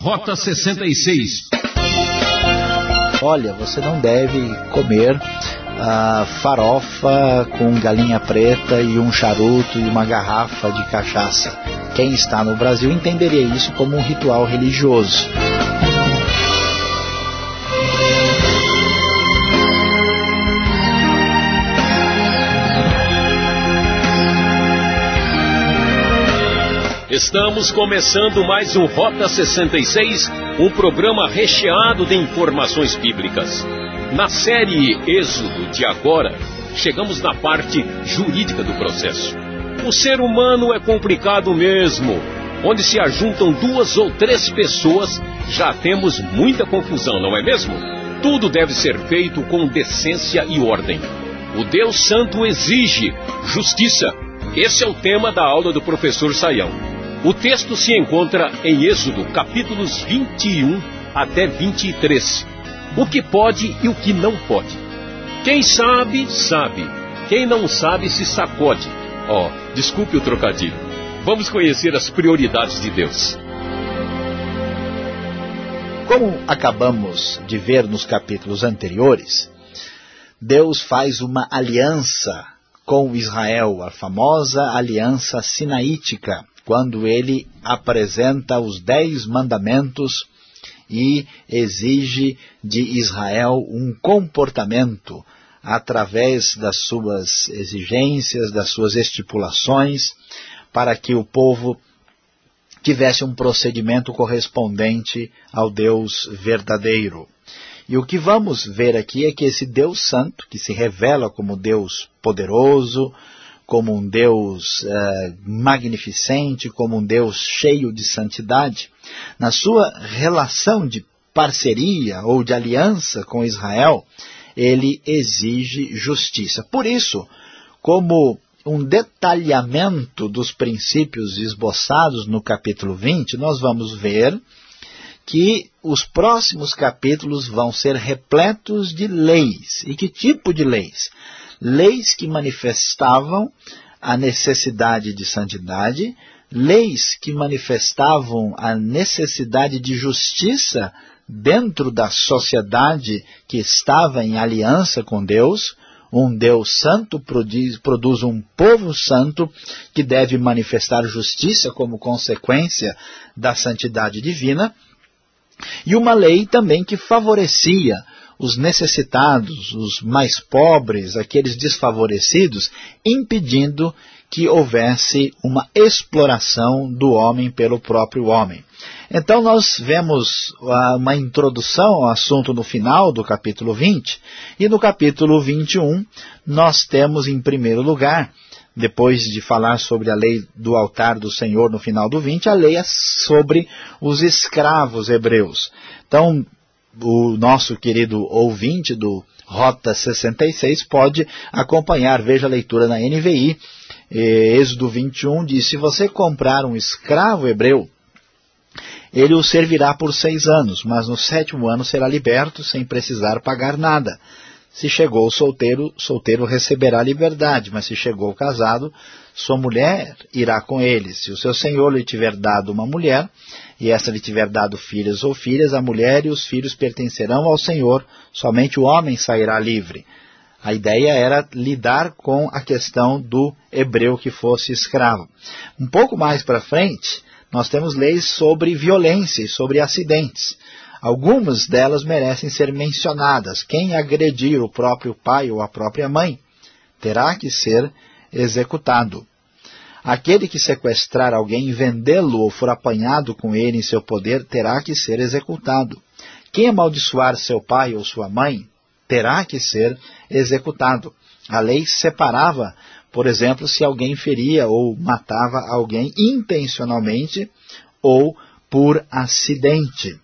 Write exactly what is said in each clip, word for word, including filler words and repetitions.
Rota sessenta e seis. Olha, você não deve comer ah, farofa com galinha preta e um charuto e uma garrafa de cachaça. Quem está no Brasil entenderia isso como um ritual religioso. Estamos começando mais um Rota sessenta e seis, um programa recheado de informações bíblicas. Na série Êxodo de agora, chegamos na parte jurídica do processo. O ser humano é complicado mesmo. Onde se ajuntam duas ou três pessoas, já temos muita confusão, não é mesmo? Tudo deve ser feito com decência e ordem. O Deus Santo exige justiça. Esse é o tema da aula do professor Saião. O texto se encontra em Êxodo, capítulos vinte e um até vinte e três. O que pode e o que não pode. Quem sabe, sabe. Quem não sabe, se sacode. Ó, oh, desculpe o trocadilho. Vamos conhecer as prioridades de Deus. Como acabamos de ver nos capítulos anteriores, Deus faz uma aliança com Israel, a famosa aliança sinaítica, quando ele apresenta os dez mandamentos e exige de Israel um comportamento através das suas exigências, das suas estipulações, para que o povo tivesse um procedimento correspondente ao Deus verdadeiro. E o que vamos ver aqui é que esse Deus Santo, que se revela como Deus poderoso, como um Deus eh, magnificente, como um Deus cheio de santidade, na sua relação de parceria ou de aliança com Israel, ele exige justiça. Por isso, como um detalhamento dos princípios esboçados no capítulo vinte, nós vamos ver que os próximos capítulos vão ser repletos de leis. E que tipo de leis? Leis que manifestavam a necessidade de santidade, leis que manifestavam a necessidade de justiça dentro da sociedade que estava em aliança com Deus. Um Deus santo produz, produz um povo santo que deve manifestar justiça como consequência da santidade divina. E uma lei também que favorecia os necessitados, os mais pobres, aqueles desfavorecidos, impedindo que houvesse uma exploração do homem pelo próprio homem. Então nós vemos uma introdução ao assunto no final do capítulo vinte, e no capítulo vinte e um nós temos em primeiro lugar, depois de falar sobre a lei do altar do Senhor no final do vinte, a lei é sobre os escravos hebreus. Então, o nosso querido ouvinte do Rota sessenta e seis pode acompanhar, veja a leitura na N V I, Êxodo vinte e um diz, se você comprar um escravo hebreu, ele o servirá por seis anos, mas no sétimo ano será liberto sem precisar pagar nada. Se chegou solteiro, solteiro receberá liberdade, mas se chegou casado, sua mulher irá com ele. Se o seu senhor lhe tiver dado uma mulher, e essa lhe tiver dado filhos ou filhas, a mulher e os filhos pertencerão ao Senhor, somente o homem sairá livre. A ideia era lidar com a questão do hebreu que fosse escravo. Um pouco mais para frente, nós temos leis sobre violência e sobre acidentes. Algumas delas merecem ser mencionadas. Quem agredir o próprio pai ou a própria mãe terá que ser executado. Aquele que sequestrar alguém e vendê-lo ou for apanhado com ele em seu poder terá que ser executado. Quem amaldiçoar seu pai ou sua mãe terá que ser executado. A lei separava, por exemplo, se alguém feria ou matava alguém intencionalmente ou por acidente.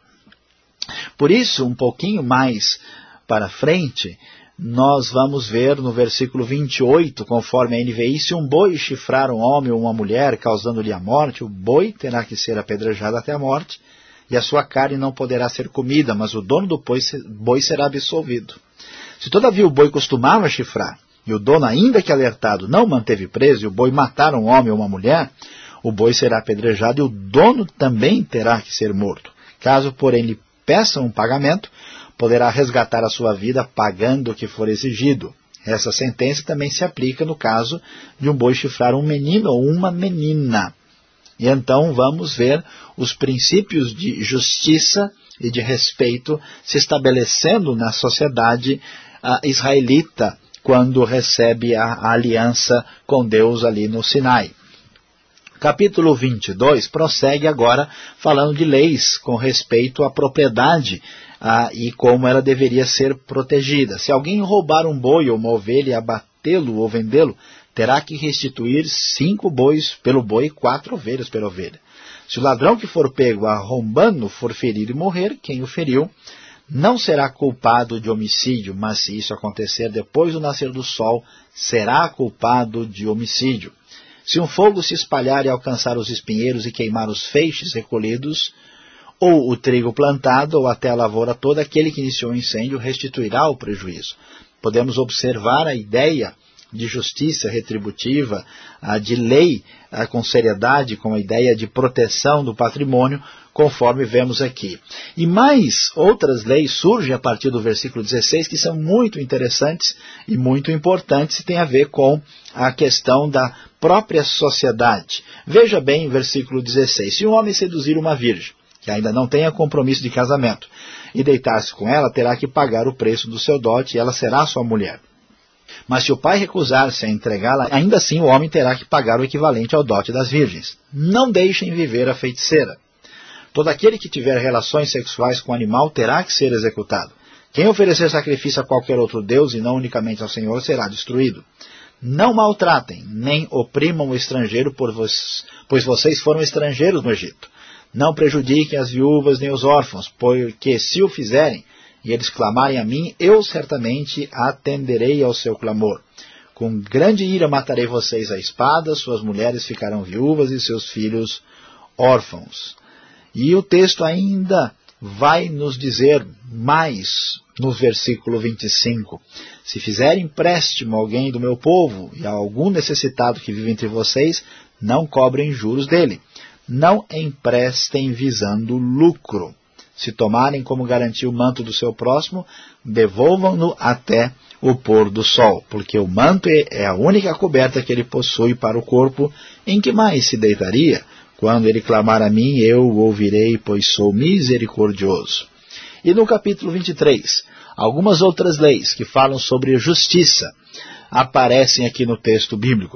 Por isso, um pouquinho mais para frente, nós vamos ver no versículo vinte e oito, conforme a N V I, se um boi chifrar um homem ou uma mulher, causando-lhe a morte, o boi terá que ser apedrejado até a morte, e a sua carne não poderá ser comida, mas o dono do boi será absolvido. Se todavia o boi costumava chifrar, e o dono, ainda que alertado, não manteve preso, e o boi matar um homem ou uma mulher, o boi será apedrejado e o dono também terá que ser morto. Caso, porém, lhe peçam um pagamento, poderá resgatar a sua vida pagando o que for exigido. Essa sentença também se aplica no caso de um boi chifrar um menino ou uma menina. E então vamos ver os princípios de justiça e de respeito se estabelecendo na sociedade uh, israelita quando recebe a, a aliança com Deus ali no Sinai. Capítulo vinte e dois prossegue agora falando de leis com respeito à propriedade ah, e como ela deveria ser protegida. Se alguém roubar um boi ou uma ovelha e abatê-lo ou vendê-lo, terá que restituir cinco bois pelo boi e quatro ovelhas pela ovelha. Se o ladrão que for pego arrombando for ferido e morrer, quem o feriu não será culpado de homicídio, mas se isso acontecer depois do nascer do sol, será culpado de homicídio. Se um fogo se espalhar e alcançar os espinheiros e queimar os feixes recolhidos, ou o trigo plantado, ou até a lavoura toda, aquele que iniciou o incêndio restituirá o prejuízo. Podemos observar a ideia de justiça retributiva, de lei com seriedade, com a ideia de proteção do patrimônio, conforme vemos aqui. E mais outras leis surgem a partir do versículo dezesseis, que são muito interessantes e muito importantes e têm a ver com a questão da própria sociedade. Veja bem o versículo dezesseis. Se um homem seduzir uma virgem, que ainda não tenha compromisso de casamento, e deitar-se com ela, terá que pagar o preço do seu dote e ela será sua mulher. Mas se o pai recusar-se a entregá-la, ainda assim o homem terá que pagar o equivalente ao dote das virgens. Não deixem viver a feiticeira. Todo aquele que tiver relações sexuais com o animal terá que ser executado. Quem oferecer sacrifício a qualquer outro deus e não unicamente ao Senhor será destruído. Não maltratem, nem oprimam o estrangeiro, pois vocês foram estrangeiros no Egito. Não prejudiquem as viúvas nem os órfãos, porque se o fizerem, e eles clamarem a mim, eu certamente atenderei ao seu clamor. Com grande ira matarei vocês à espada, suas mulheres ficarão viúvas e seus filhos órfãos. E o texto ainda vai nos dizer mais no versículo vinte e cinco. Se fizerem empréstimo a alguém do meu povo e a algum necessitado que vive entre vocês, não cobrem juros dele. Não emprestem visando lucro. Se tomarem como garantia o manto do seu próximo, devolvam-no até o pôr do sol, porque o manto é a única coberta que ele possui para o corpo, em que mais se deitaria? Quando ele clamar a mim, eu o ouvirei, pois sou misericordioso. E no capítulo vinte e três, algumas outras leis que falam sobre justiça aparecem aqui no texto bíblico.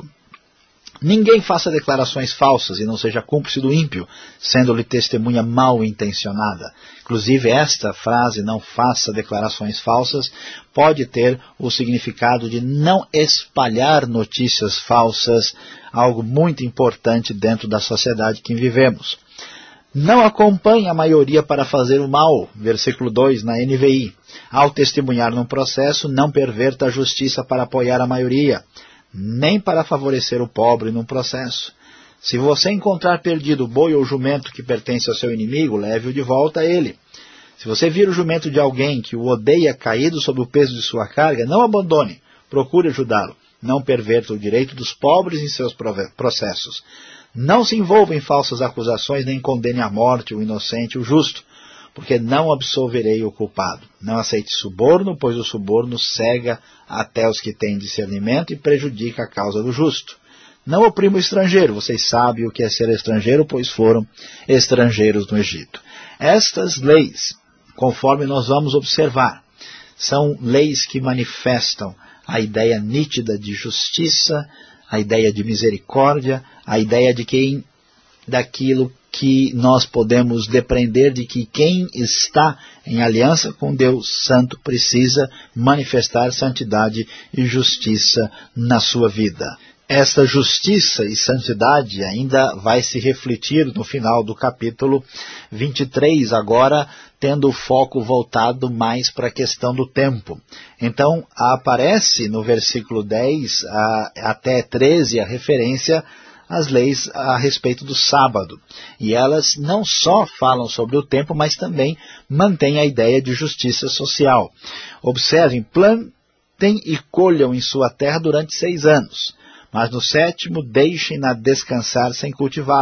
Ninguém faça declarações falsas e não seja cúmplice do ímpio, sendo-lhe testemunha mal intencionada. Inclusive esta frase, não faça declarações falsas, pode ter o significado de não espalhar notícias falsas, algo muito importante dentro da sociedade que vivemos. Não acompanhe a maioria para fazer o mal, versículo dois na N V I. Ao testemunhar num processo, não perverta a justiça para apoiar a maioria, nem para favorecer o pobre num processo. Se você encontrar perdido o boi ou jumento que pertence ao seu inimigo, leve-o de volta a ele. Se você vir o jumento de alguém que o odeia caído sob o peso de sua carga, não abandone, procure ajudá-lo. Não perverta o direito dos pobres em seus processos. Não se envolva em falsas acusações, nem condene à morte o inocente e o justo, porque não absolverei o culpado. Não aceite suborno, pois o suborno cega até os que têm discernimento e prejudica a causa do justo. Não oprima o estrangeiro, vocês sabem o que é ser estrangeiro, pois foram estrangeiros no Egito. Estas leis, conforme nós vamos observar, são leis que manifestam a ideia nítida de justiça, a ideia de misericórdia, a ideia de quem, daquilo que nós podemos depreender de que quem está em aliança com Deus Santo precisa manifestar santidade e justiça na sua vida. Esta justiça e santidade ainda vai se refletir no final do capítulo vinte e três, agora tendo o foco voltado mais para a questão do tempo. Então aparece no versículo dez a, até treze a referência às leis a respeito do sábado. E elas não só falam sobre o tempo, mas também mantêm a ideia de justiça social. Observem, plantem e colham em sua terra durante seis anos. Mas no sétimo deixem-na descansar sem cultivá-la.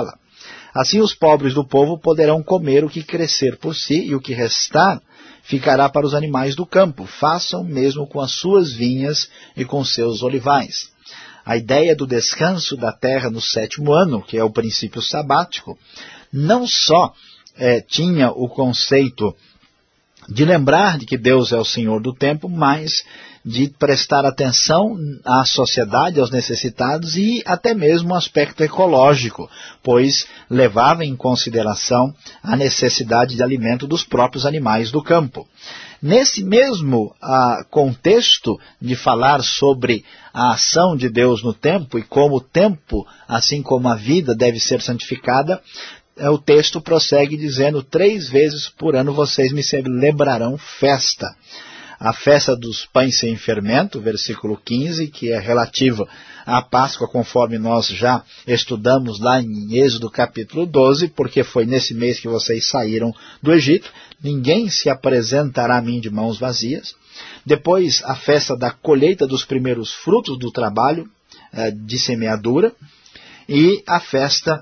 Assim os pobres do povo poderão comer o que crescer por si, e o que restar ficará para os animais do campo. Façam mesmo com as suas vinhas e com seus olivais. A ideia do descanso da terra no sétimo ano, que é o princípio sabático, não só é, tinha o conceito de lembrar de que Deus é o Senhor do tempo, mas de prestar atenção à sociedade, aos necessitados e até mesmo o aspecto ecológico, pois levava em consideração a necessidade de alimento dos próprios animais do campo. Nesse mesmo ah, contexto de falar sobre a ação de Deus no tempo e como o tempo, assim como a vida, deve ser santificada, o texto prossegue dizendo: três vezes por ano vocês me celebrarão festa. A festa dos pães sem fermento, versículo quinze, que é relativa à Páscoa, conforme nós já estudamos lá em Êxodo capítulo doze, porque foi nesse mês que vocês saíram do Egito. Ninguém se apresentará a mim de mãos vazias. Depois, a festa da colheita dos primeiros frutos do trabalho de semeadura e a festa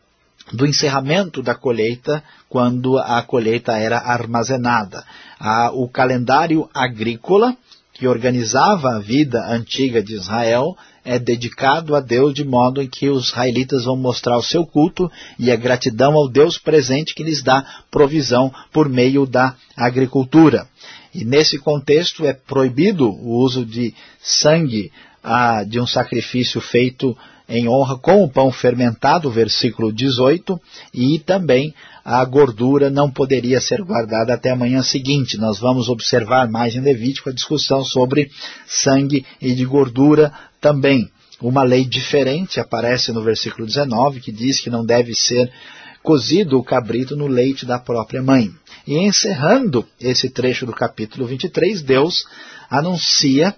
do encerramento da colheita, quando a colheita era armazenada. Ah, o calendário agrícola, que organizava a vida antiga de Israel, é dedicado a Deus, de modo em que os israelitas vão mostrar o seu culto e a gratidão ao Deus presente que lhes dá provisão por meio da agricultura. E nesse contexto é proibido o uso de sangue ah, de um sacrifício feito em honra com o pão fermentado, versículo dezoito, e também a gordura não poderia ser guardada até a manhã seguinte. Nós vamos observar mais em Levítico a discussão sobre sangue e de gordura também. Uma lei diferente aparece no versículo dezenove, que diz que não deve ser cozido o cabrito no leite da própria mãe. E encerrando esse trecho do capítulo vinte e três, Deus anuncia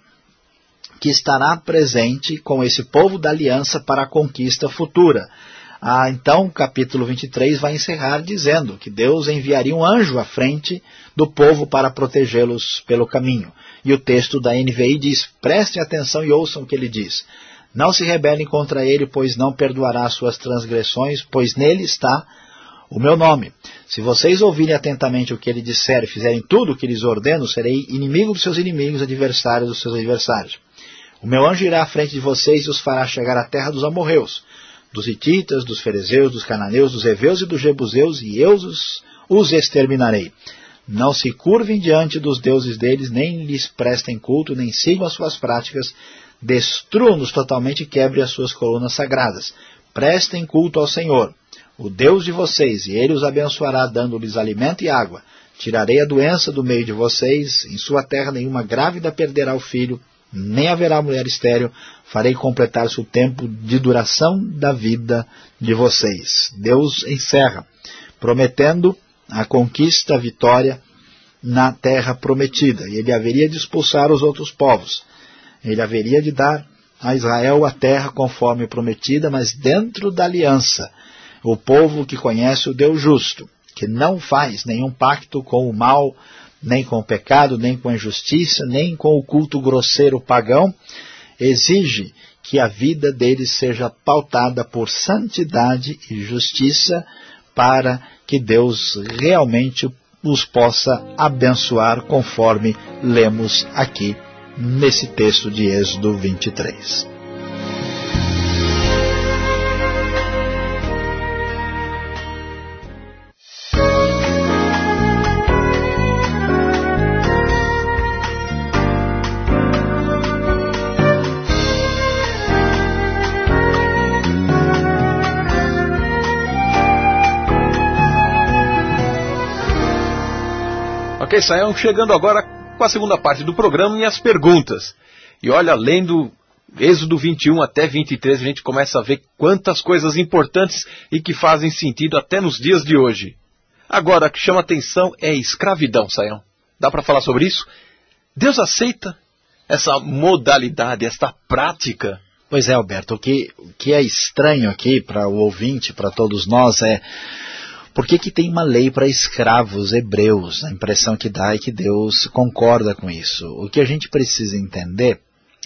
que estará presente com esse povo da aliança para a conquista futura. Ah, então o capítulo vinte e três vai encerrar dizendo que Deus enviaria um anjo à frente do povo para protegê-los pelo caminho. E o texto da N V I diz: prestem atenção e ouçam o que ele diz. Não se rebelem contra ele, pois não perdoará suas transgressões, pois nele está o meu nome. Se vocês ouvirem atentamente o que ele disser e fizerem tudo o que lhes ordeno, serei inimigo dos seus inimigos, adversário dos seus adversários. O meu anjo irá à frente de vocês e os fará chegar à terra dos amorreus, dos hititas, dos ferezeus, dos cananeus, dos heveus e dos jebuseus, e eu os, os exterminarei. Não se curvem diante dos deuses deles, nem lhes prestem culto, nem sigam as suas práticas. Destruam-nos totalmente e quebrem as suas colunas sagradas. Prestem culto ao Senhor, o Deus de vocês, e ele os abençoará, dando-lhes alimento e água. Tirarei a doença do meio de vocês, em sua terra nenhuma grávida perderá o filho, nem haverá mulher estéril, farei completar-se o tempo de duração da vida de vocês. Deus encerra, prometendo a conquista, a vitória na terra prometida. E ele haveria de expulsar os outros povos. Ele haveria de dar a Israel a terra conforme prometida, mas dentro da aliança. O povo que conhece o Deus justo, que não faz nenhum pacto com o mal, nem com o pecado, nem com a injustiça, nem com o culto grosseiro pagão, exige que a vida deles seja pautada por santidade e justiça, para que Deus realmente os possa abençoar, conforme lemos aqui nesse texto de Êxodo vinte e três. Ok, Sayão, chegando agora com a segunda parte do programa e as perguntas. E olha, lendo Êxodo vinte e um até vinte e três, a gente começa a ver quantas coisas importantes e que fazem sentido até nos dias de hoje. Agora, o que chama atenção é escravidão, Sayão. Dá para falar sobre isso? Deus aceita essa modalidade, esta prática? Pois é, Alberto, o que, o que é estranho aqui para o ouvinte, para todos nós, é por que que tem uma lei para escravos hebreus? A impressão que dá é que Deus concorda com isso. O que a gente precisa entender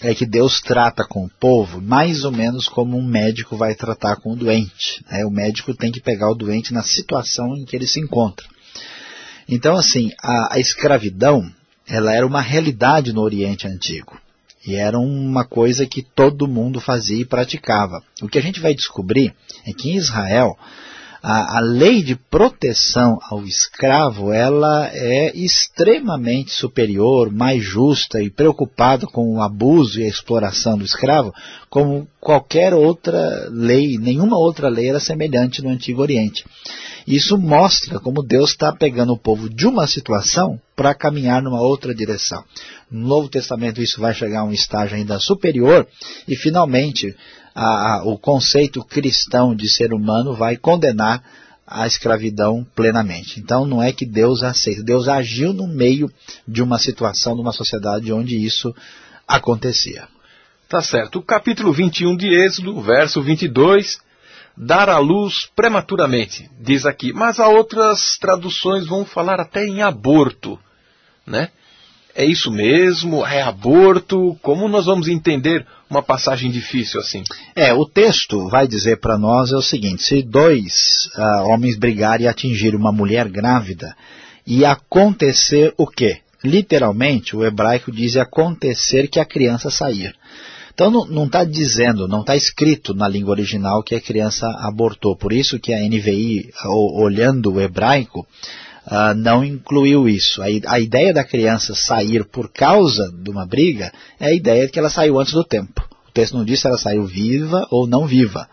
é que Deus trata com o povo mais ou menos como um médico vai tratar com o doente. Né? O médico tem que pegar o doente na situação em que ele se encontra. Então, assim, a, a escravidão, ela era uma realidade no Oriente Antigo. E era uma coisa que todo mundo fazia e praticava. O que a gente vai descobrir é que em Israel, a, a lei de proteção ao escravo, ela é extremamente superior, mais justa e preocupada com o abuso e a exploração do escravo, como qualquer outra lei, nenhuma outra lei era semelhante no Antigo Oriente. Isso mostra como Deus está pegando o povo de uma situação para caminhar numa outra direção. No Novo Testamento isso vai chegar a um estágio ainda superior e finalmente a, a, o conceito cristão de ser humano vai condenar a escravidão plenamente. Então não é que Deus aceita, Deus agiu no meio de uma situação, de uma sociedade onde isso acontecia. Tá certo. O capítulo vinte e um de Êxodo, verso vinte e dois... dar à luz prematuramente, diz aqui. Mas há outras traduções vão falar até em aborto, né? É isso mesmo? É aborto? Como nós vamos entender uma passagem difícil assim? É, o texto vai dizer para nós é o seguinte, se dois uh, homens brigarem e atingirem uma mulher grávida, e acontecer o quê? Literalmente, o hebraico diz acontecer que a criança sair. Então não está dizendo, não está escrito na língua original que a criança abortou. Por isso que a N V I, olhando o hebraico, uh, não incluiu isso. A, a ideia da criança sair por causa de uma briga é a ideia de que ela saiu antes do tempo. O texto não diz se ela saiu viva ou não viva.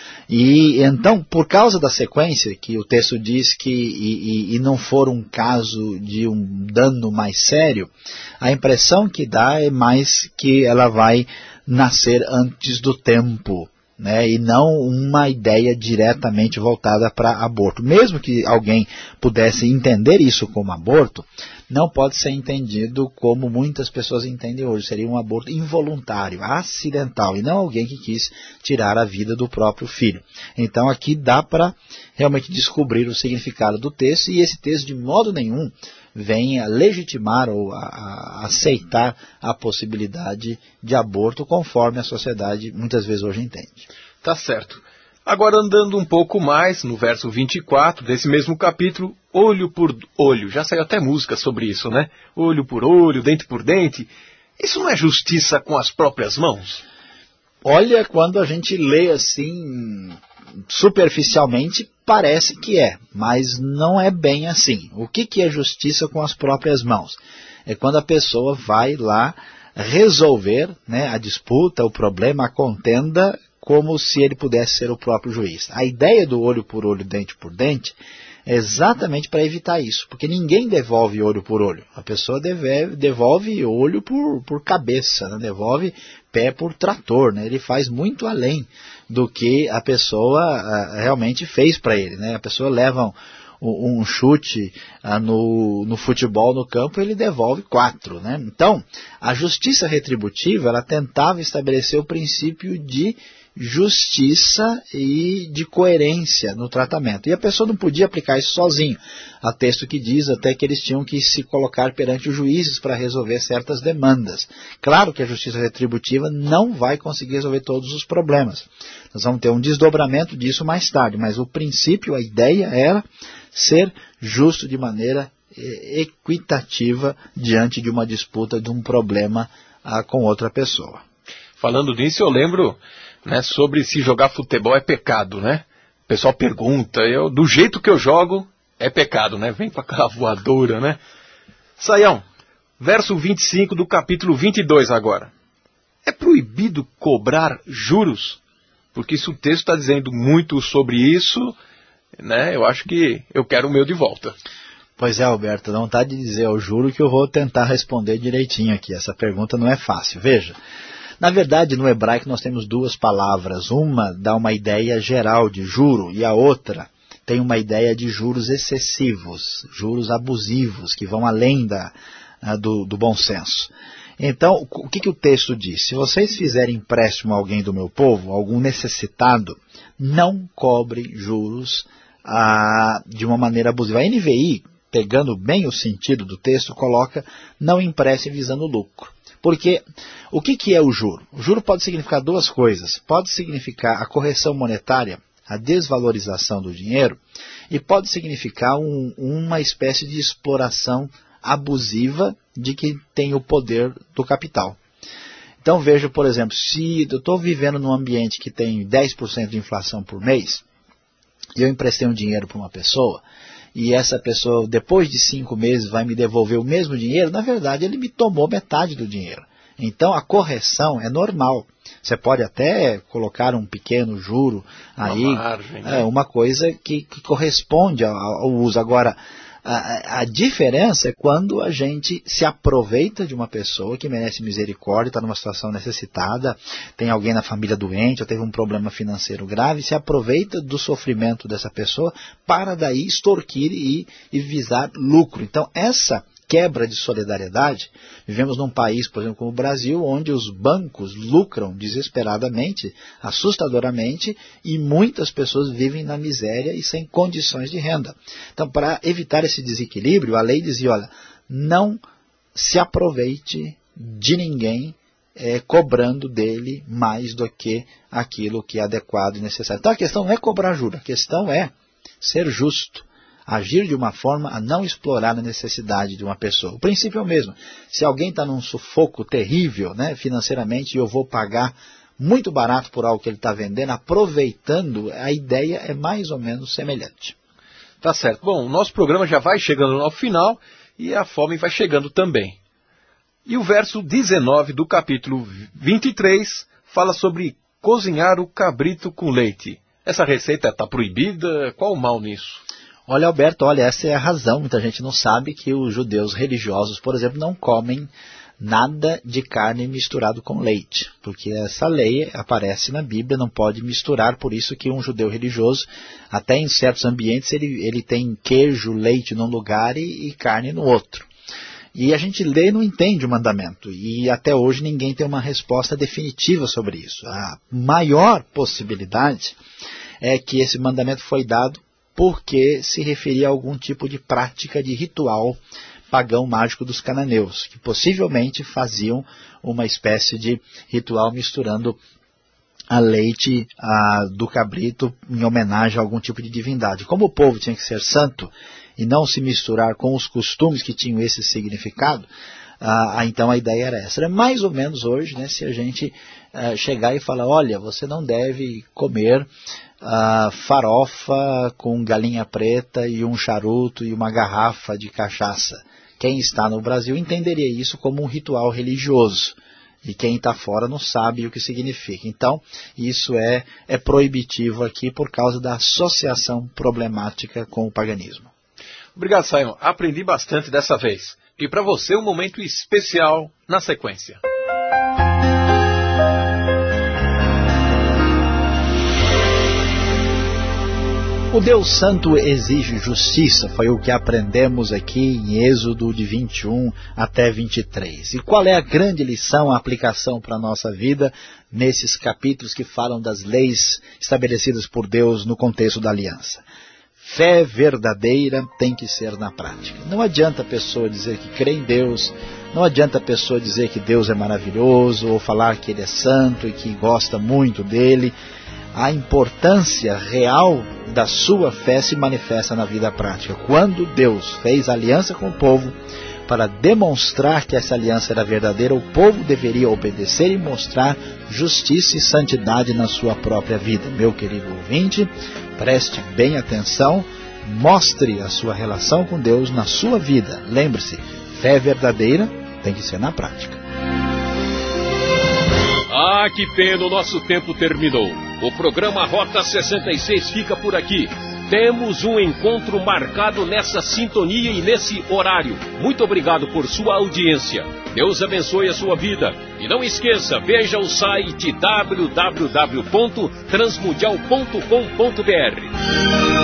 E então, por causa da sequência, que o texto diz que e, e, e não for um caso de um dano mais sério, a impressão que dá é mais que ela vai nascer antes do tempo, né? E não uma ideia diretamente voltada para aborto. Mesmo que alguém pudesse entender isso como aborto, não pode ser entendido como muitas pessoas entendem hoje. Seria um aborto involuntário, acidental, e não alguém que quis tirar a vida do próprio filho. Então aqui dá para realmente descobrir o significado do texto, e esse texto de modo nenhum vem a legitimar ou a, a aceitar a possibilidade de aborto conforme a sociedade muitas vezes hoje entende. Tá certo. Agora andando um pouco mais, no verso vinte e quatro desse mesmo capítulo, olho por olho. Já saiu até música sobre isso, né? Olho por olho, dente por dente. Isso não é justiça com as próprias mãos? Olha, quando a gente lê assim, superficialmente, parece que é, mas não é bem assim. O que, que é justiça com as próprias mãos? É quando a pessoa vai lá resolver, né, a disputa, o problema, a contenda, como se ele pudesse ser o próprio juiz. A ideia do olho por olho, dente por dente, é exatamente para evitar isso, porque ninguém devolve olho por olho. A pessoa deve, devolve olho por, por cabeça, né? Devolve pé por trator, né? Ele faz muito além do que a pessoa uh, realmente fez para ele, né? A pessoa leva um, um chute uh, no, no futebol no campo, ele devolve quatro, né? Então, a justiça retributiva, ela tentava estabelecer o princípio de justiça e de coerência no tratamento. E a pessoa não podia aplicar isso sozinho. Há texto que diz até que eles tinham que se colocar perante os juízes para resolver certas demandas. Claro que a justiça retributiva não vai conseguir resolver todos os problemas. Nós vamos ter um desdobramento disso mais tarde, mas o princípio, a ideia era ser justo de maneira equitativa diante de uma disputa, de um problema ah, com outra pessoa. Falando nisso, eu lembro, né, sobre se jogar futebol é pecado, né? O pessoal pergunta, eu, do jeito que eu jogo, é pecado, né? Vem com aquela voadora, né? Saião, verso vinte e cinco do capítulo vinte e dois agora. É proibido cobrar juros? Porque se o texto está dizendo muito sobre isso, né? Eu acho que eu quero o meu de volta. Pois é, Alberto, não está de dizer, eu juro que eu vou tentar responder direitinho aqui. Essa pergunta não é fácil. Veja. Na verdade, no hebraico nós temos duas palavras. Uma dá uma ideia geral de juro e a outra tem uma ideia de juros excessivos, juros abusivos, que vão além da, do, do bom senso. Então, o que, que o texto diz? Se vocês fizerem empréstimo a alguém do meu povo, algum necessitado, não cobre juros ah, de uma maneira abusiva. A N V I, pegando bem o sentido do texto, coloca não empreste visando lucro. Porque o que, que é o juro? O juro pode significar duas coisas. Pode significar a correção monetária, a desvalorização do dinheiro, e pode significar um, uma espécie de exploração abusiva de quem tem o poder do capital. Então veja, por exemplo, se eu estou vivendo num ambiente que tem dez por cento de inflação por mês, e eu emprestei um dinheiro para uma pessoa, e essa pessoa depois de cinco meses vai me devolver o mesmo dinheiro, na verdade ele me tomou metade do dinheiro. Então a correção é normal. Você pode até colocar um pequeno juro aí, uma margem, né? É uma coisa que, que corresponde ao, ao uso. Agora, A, a diferença é quando a gente se aproveita de uma pessoa que merece misericórdia, está numa situação necessitada, tem alguém na família doente, ou teve um problema financeiro grave, se aproveita do sofrimento dessa pessoa para daí extorquir e, e visar lucro. Então essa quebra de solidariedade, vivemos num país, por exemplo, como o Brasil, onde os bancos lucram desesperadamente, assustadoramente, e muitas pessoas vivem na miséria e sem condições de renda. Então, para evitar esse desequilíbrio, a lei dizia, olha, não se aproveite de ninguém é, cobrando dele mais do que aquilo que é adequado e necessário. Então, a questão não é cobrar juros, a questão é ser justo. Agir de uma forma a não explorar a necessidade de uma pessoa. O princípio é o mesmo. Se alguém está num sufoco terrível, né, financeiramente, e eu vou pagar muito barato por algo que ele está vendendo, aproveitando, a ideia é mais ou menos semelhante. Tá certo. Bom, o nosso programa já vai chegando ao final e a fome vai chegando também. E o verso dezenove do capítulo vinte e três fala sobre cozinhar o cabrito com leite. Essa receita está proibida? Qual o mal nisso? Olha, Alberto, olha, essa é a razão. Muita gente não sabe que os judeus religiosos, por exemplo, não comem nada de carne misturado com leite, porque essa lei aparece na Bíblia, não pode misturar, por isso que um judeu religioso, até em certos ambientes, ele, ele tem queijo, leite num lugar e, e carne no outro. E a gente lê e não entende o mandamento, e até hoje ninguém tem uma resposta definitiva sobre isso. A maior possibilidade é que esse mandamento foi dado porque se referia a algum tipo de prática de ritual pagão mágico dos cananeus, que possivelmente faziam uma espécie de ritual misturando a leite a, do cabrito em homenagem a algum tipo de divindade. Como o povo tinha que ser santo e não se misturar com os costumes que tinham esse significado, ah, então a ideia era essa. É mais ou menos hoje, né, se a gente ah, chegar e falar, olha, você não deve comer Uh, farofa com galinha preta e um charuto e uma garrafa de cachaça. Quem está no Brasil entenderia isso como um ritual religioso. E quem está fora não sabe o que significa. Então, isso é, é proibitivo aqui por causa da associação problemática com o paganismo. Obrigado, Simon. Aprendi bastante dessa vez. E para você, um momento especial na sequência. O Deus Santo exige justiça, foi o que aprendemos aqui em Êxodo de vinte e um até vinte e três. E qual é a grande lição, a aplicação para a nossa vida nesses capítulos que falam das leis estabelecidas por Deus no contexto da aliança? Fé verdadeira tem que ser na prática. Não adianta a pessoa dizer que crê em Deus, não adianta a pessoa dizer que Deus é maravilhoso, ou falar que Ele é santo e que gosta muito dele. A importância real da sua fé se manifesta na vida prática. Quando Deus fez aliança com o povo, para demonstrar que essa aliança era verdadeira, o povo deveria obedecer e mostrar justiça e santidade na sua própria vida. Meu querido ouvinte, preste bem atenção, mostre a sua relação com Deus na sua vida. Lembre-se, fé verdadeira tem que ser na prática. Ah, que pena, o nosso tempo terminou. O programa Rota sessenta e seis fica por aqui. Temos um encontro marcado nessa sintonia e nesse horário. Muito obrigado por sua audiência. Deus abençoe a sua vida. E não esqueça, veja o site w w w ponto transmundial ponto com ponto b r.